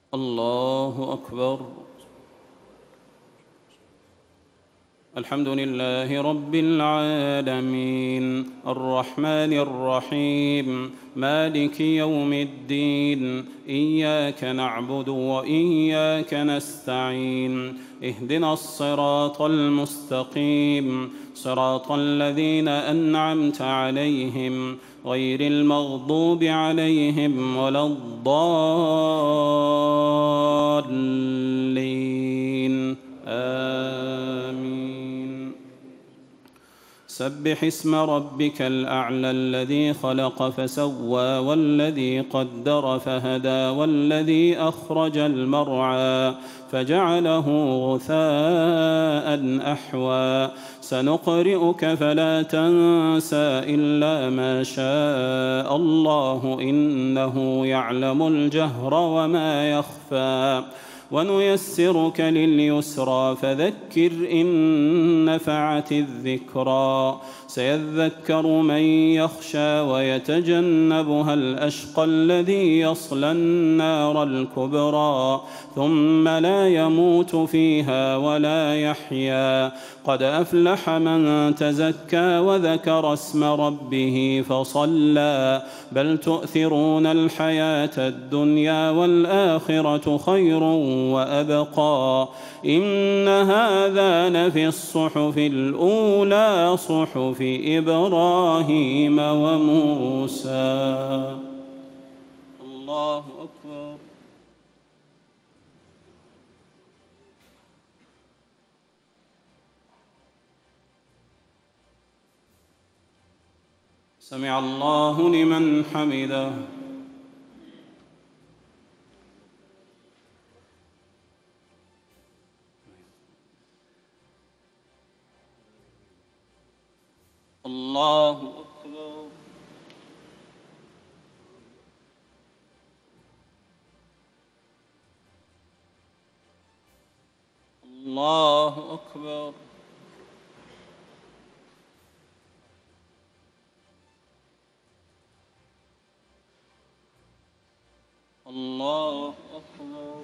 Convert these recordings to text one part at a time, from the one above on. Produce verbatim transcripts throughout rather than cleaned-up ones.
الله أكبر. الحمد لله رب العالمين الرحمن الرحيم مالك يوم الدين إياك نعبد وإياك نستعين اهدنا الصراط المستقيم صراط الذين أنعمت عليهم غير المغضوب عليهم ولا الضالين آمين. سبح اسم ربك الأعلى الذي خلق فسوى والذي قدر فهدى والذي أخرج المرعى فجعله غثاء أحوى سنقرئك فلا تنسى إلا ما شاء الله إنه يعلم الجهر وما يخفى ونيسرك لليسرى فذكر إن نفعت الذكرى سيذكر من يخشى ويتجنبها الأشقى الذي يصلى النار الكبرى ثم لا يموت فيها ولا يحيا قد أفلح من تزكى وذكر اسم ربه فصلى بل تؤثرون الحياة الدنيا والآخرة خير وأبقى إن هذا لفي الصحف الأولى صحف إبراهيم وموسى. الله أكبر. سمع الله لمن حمده. الله أكبر. الله أكبر. الله أكبر.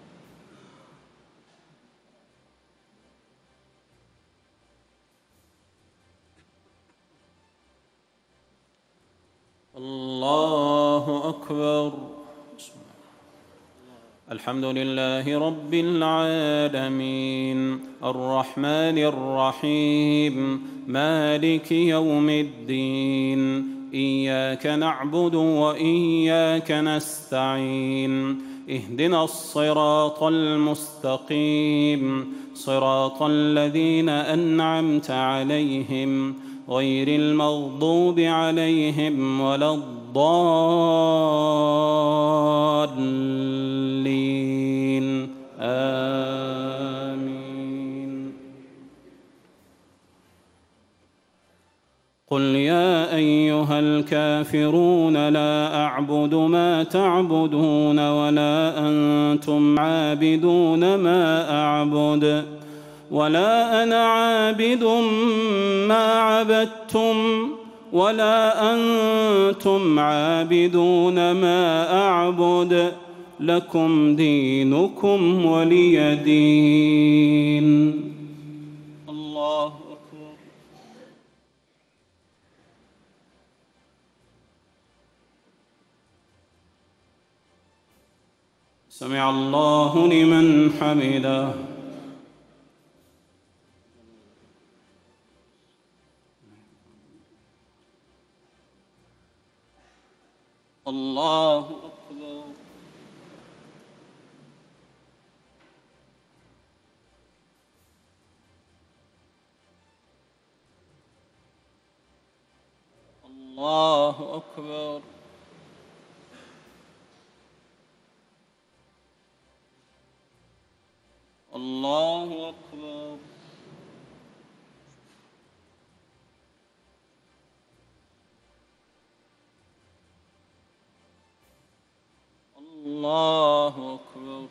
الله أكبر. الحمد لله رب العالمين الرحمن الرحيم مالك يوم الدين إياك نعبد وإياك نستعين اهدنا الصراط المستقيم صراط الذين أنعمت عليهم غير المغضوب عليهم ولا الضالين آمين. قل يا أيها الكافرون لا أعبد ما تعبدون ولا أنتم عابدون ما أعبد ولا أنا عابد ما عبدتم ولا أنتم عابدون ما أعبد لكم دينكم ولي دين. الله أكبر. سمع الله لمن حمده. الله أكبر. الله أكبر. الله أكبر. الله أكبر.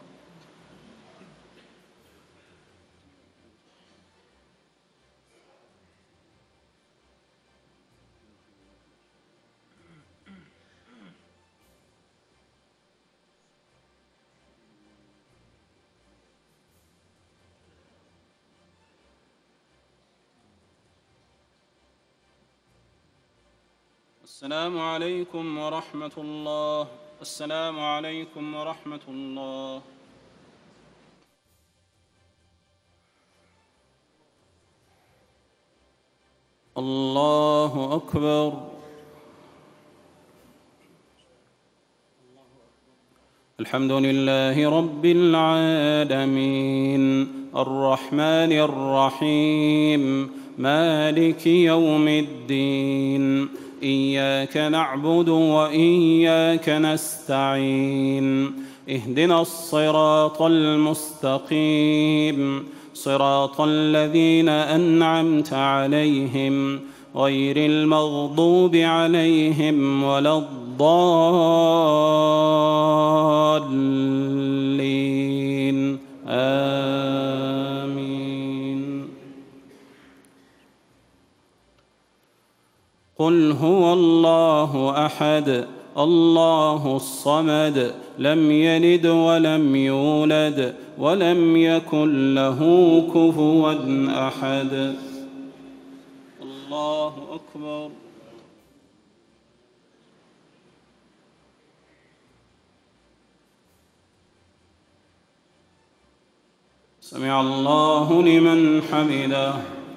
السلام عليكم ورحمة الله. السلام عليكم ورحمة الله. الله أكبر. الحمد لله رب العالمين الرحمن الرحيم مالك يوم الدين إياك نعبد وإياك نستعين اهدنا الصراط المستقيم صراط الذين أنعمت عليهم غير المغضوب عليهم ولا الضالين آمين. قل هو الله أحد الله الصمد لم يلد ولم يولد ولم يكن له كفوا أحد. الله أكبر. سمع الله لمن حمده.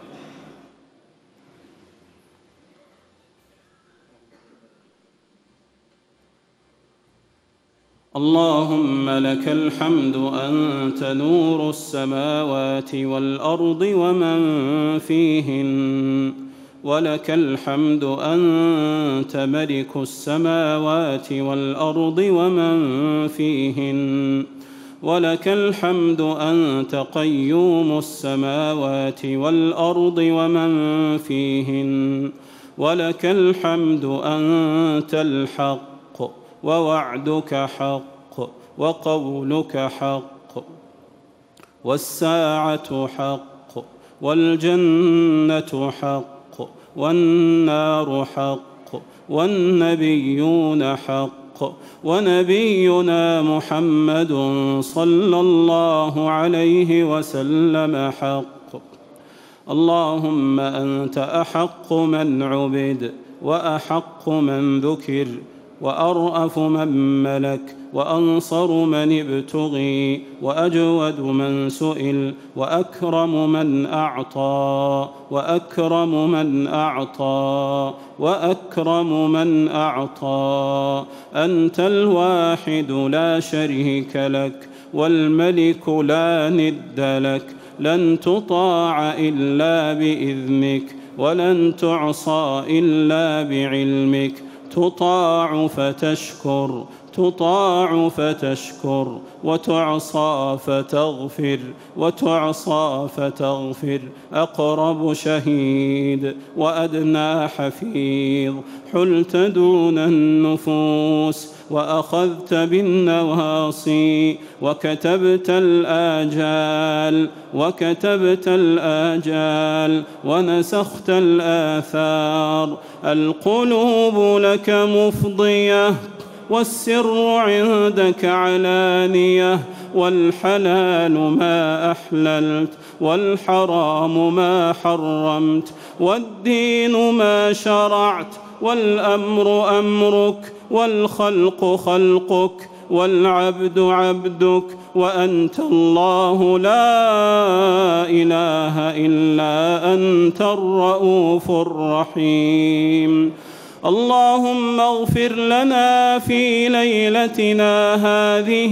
اللهم لك الحمد أنت نور السماوات والأرض ومن فيهن ولك الحمد أنت ملك السماوات والأرض ومن فيهن ولك الحمد أنت قيوم السماوات والأرض ومن فيهن ولك الحمد أنت الحق ووعدك حق وقولك حق والساعة حق والجنة حق والنار حق والنبيون حق ونبينا محمد صلى الله عليه وسلم حق. اللهم أنت أحق من عبد وأحق من ذكر وأرأف من ملك وأنصر من ابتغي وأجود من سئل وأكرم من أعطى وأكرم من أعطى وأكرم من أعطى. أنت الواحد لا شريك لك والملك لا ند لك لن تطاع إلا بإذنك ولن تعصى إلا بعلمك تطاع فتشكر تطاع فتشكر وتعصى فتغفر وتعصى فتغفر. أقرب شهيد وأدنى حفيظ حلت دون النفوس وأخذت بالنواصي وكتبت الآجال وكتبت الآجال ونسخت الآثار. القلوب لك مفضية والسر عندك علانية والحلال ما أحللت والحرام ما حرمت والدين ما شرعت والأمر أمرك والخلق خلقك والعبد عبدك وأنت الله لا إله إلا أنت الرؤوف الرحيم. اللهم اغفر لنا في ليلتنا هذه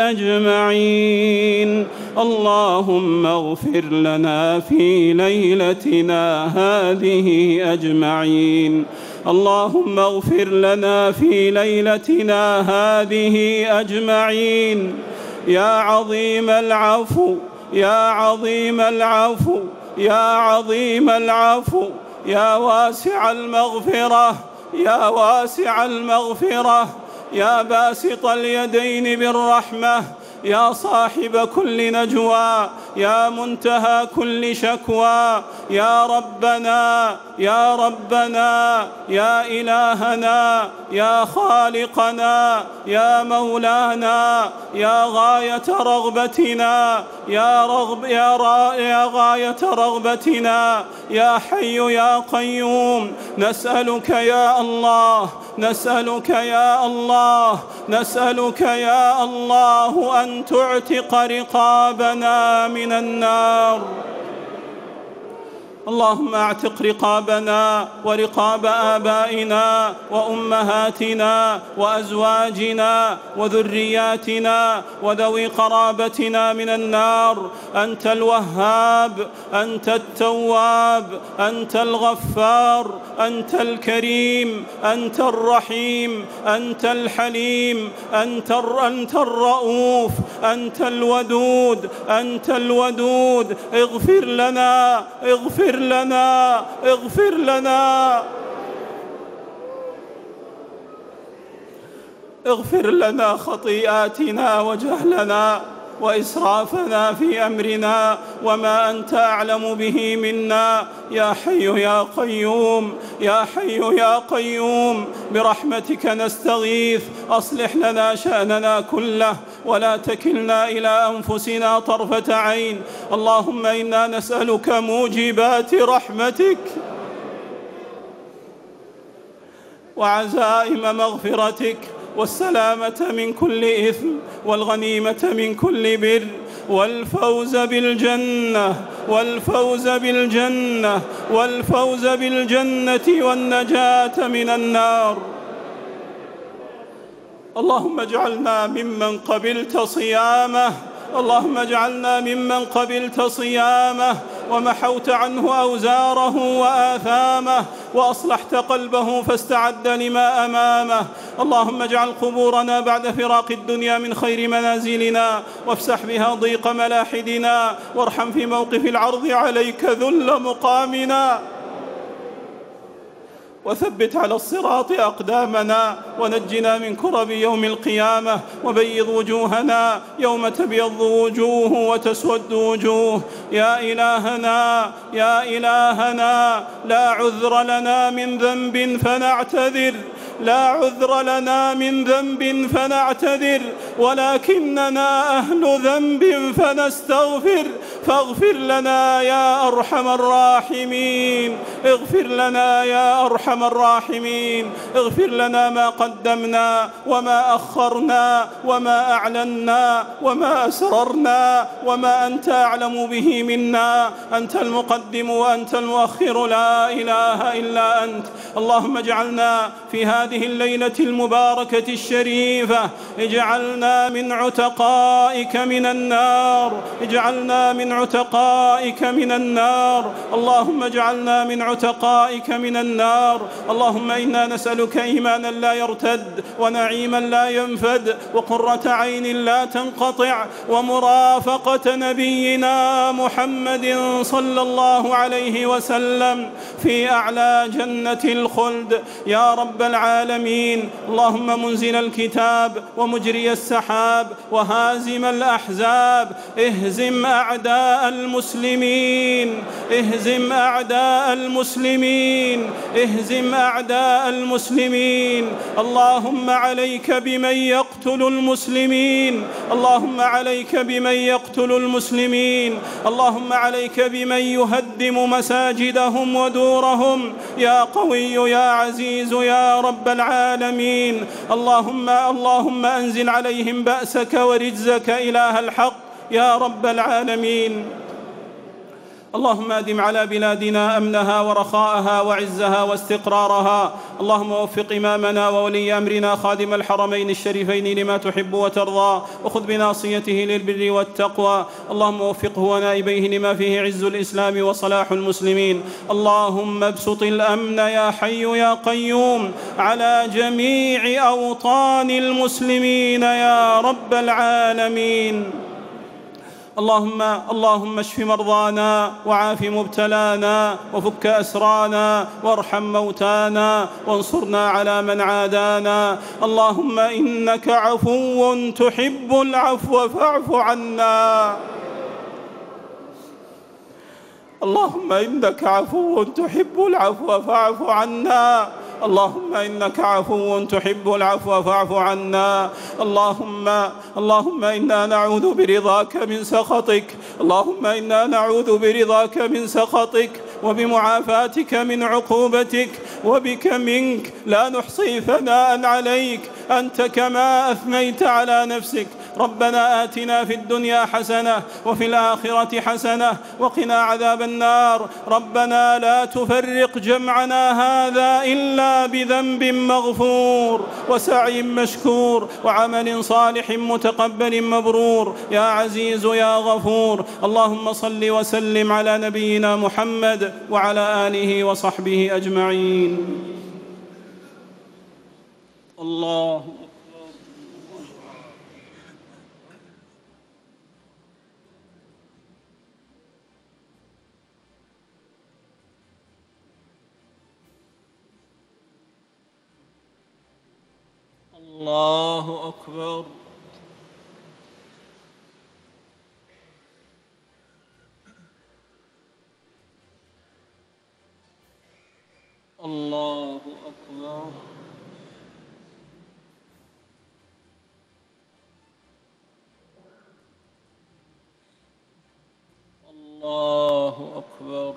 أجمعين. اللهم اغفر لنا في ليلتنا هذه أجمعين. اللهم اغفر لنا في ليلتنا هذه أجمعين. يا عظيم العفو يا عظيم العفو يا عظيم العفو يا واسع المغفرة يا واسع المغفرة يا باسط اليدين بالرحمة يا صاحب كل نجوى يا منتهى كل شكوى، يا ربنا يا ربنا يا إلهنا يا خالقنا يا مولانا يا غاية رغبتنا يا, رغب يا, را يا غاية رغبتنا يا حي يا قيوم، نسألك يا الله نسألك يا الله نسألك يا الله أن تعتق رقابنا من النار. اللهم اعتق رقابنا ورقاب آبائنا وأمهاتنا وأزواجنا وذرياتنا وذوي قرابتنا من النار. أنت الوهاب، أنت التواب، أنت الغفار، أنت الكريم، أنت الرحيم، أنت الحليم، أنت أنت الرؤوف، أنت الودود، أنت الودود. اغفر لنا اغفر لنا اغفر لنا اغفر لنا خطيئاتنا وجهلنا وإسرافنا في أمرنا وما أنت أعلم به منا. يا حي يا قيوم يا حي يا قيوم برحمتك نستغيث، أصلح لنا شأننا كله ولا تكلنا إلى أنفسنا طرفة عين. اللهم إنا نسألك موجبات رحمتك وعزائم مغفرتك والسلامة من كل إثم والغنيمة من كل بر والفوز بالجنة والفوز بالجنة والفوز بالجنة والنجاة من النار. اللهم اجعلنا ممن قبلت صيامه اللهم اجعلنا ممن قبلت صيامه ومحوت عنه أوزاره وآثامه وأصلحت قلبه فاستعد لما أمامه. اللهم اجعل قبورنا بعد فراق الدنيا من خير منازلنا وافسح بها ضيق ملاحدنا وارحم في موقف العرض عليك ذل مقامنا وثبت على الصراط أقدامنا ونجنا من كرب يوم القيامة وبيض وجوهنا يوم تبيض وجوه وتسود وجوه. يا إلهنا يا إلهنا لا عذر لنا من ذنب فنعتذر لا عذر لنا من ذنب فنعتذر ولكننا أهل ذنب فنستغفر فاغفر لنا يا أرحم الراحمين اغفر لنا يا أرحم الراحمين اغفر لنا ما قدمنا وما أخرنا وما أعلنا وما أسررنا وما أنت أعلم به منا. أنت المقدم وأنت المؤخر لا إله إلا أنت. اللهم اجعلنا في هذه الليلة المباركة الشريفة اجعلنا من عتقائك من النار اجعلنا من عتقائك من النار اللهم اجعلنا من عتقائك من النار. اللهم إنا نسألك إيمانا لا يرتد ونعيما لا ينفد وقرة عين لا تنقطع ومرافقة نبينا محمد صلى الله عليه وسلم في أعلى جنة الخلد يا رب العالمين. اللهم منزل الكتاب ومجري السحاب وهازم الأحزاب اهزم أعداء المسلمين اهزم أعداء المسلمين اهزم أعداء المسلمين. اللهم عليك بمن يقتل المسلمين اللهم عليك بمن يقتل المسلمين اللهم عليك بمن يهدم مساجدهم ودورهم يا قوي يا عزيز يا رب العالمين. اللهم اللهم أنزل عليهم بأسك ورجزك إله الحق يا رب العالمين. اللهم أدم على بلادنا أمنها ورخاءها وعزها واستقرارها. اللهم وفق إمامنا وولي أمرنا خادم الحرمين الشريفين لما تحب وترضى وخذ بناصيته للبر والتقوى. اللهم وفقه ونائبيه لما فيه عز الإسلام وصلاح المسلمين. اللهم ابسط الأمن يا حي يا قيوم على جميع أوطان المسلمين يا رب العالمين. اللهم اللهم اشف مرضانا وعاف مبتلانا وفك أسرانا وارحم موتانا وانصرنا على من عادانا. اللهم إنك عفو تحب العفو فاعف عنا. اللهم إنك عفو تحب العفو فاعف عنا. اللهم إنك عفو تحب العفو فاعف عنا. اللهم اللهم إنا نعوذ برضاك من سخطك. اللهم إنا نعوذ برضاك من سخطك وبمعافاتك من عقوبتك، وبك منك لا نحصي ثناء عليك أنت كما أثنيت على نفسك. ربنا آتنا في الدنيا حسنة وفي الآخرة حسنة وقنا عذاب النار. ربنا لا تفرق جمعنا هذا إلا بذنب مغفور وسعي مشكور وعمل صالح متقبل مبرور يا عزيز يا غفور. اللهم صل وسلم على نبينا محمد وعلى آله وصحبه أجمعين. الله الله أكبر. الله أكبر. الله أكبر.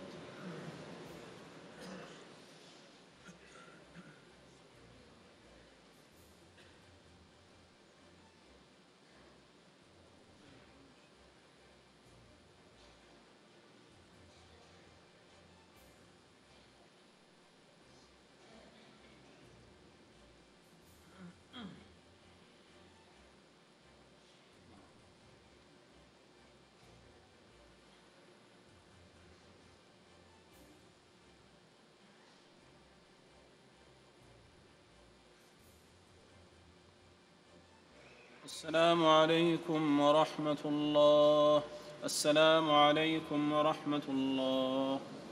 السلام عليكم ورحمة الله. السلام عليكم ورحمة الله.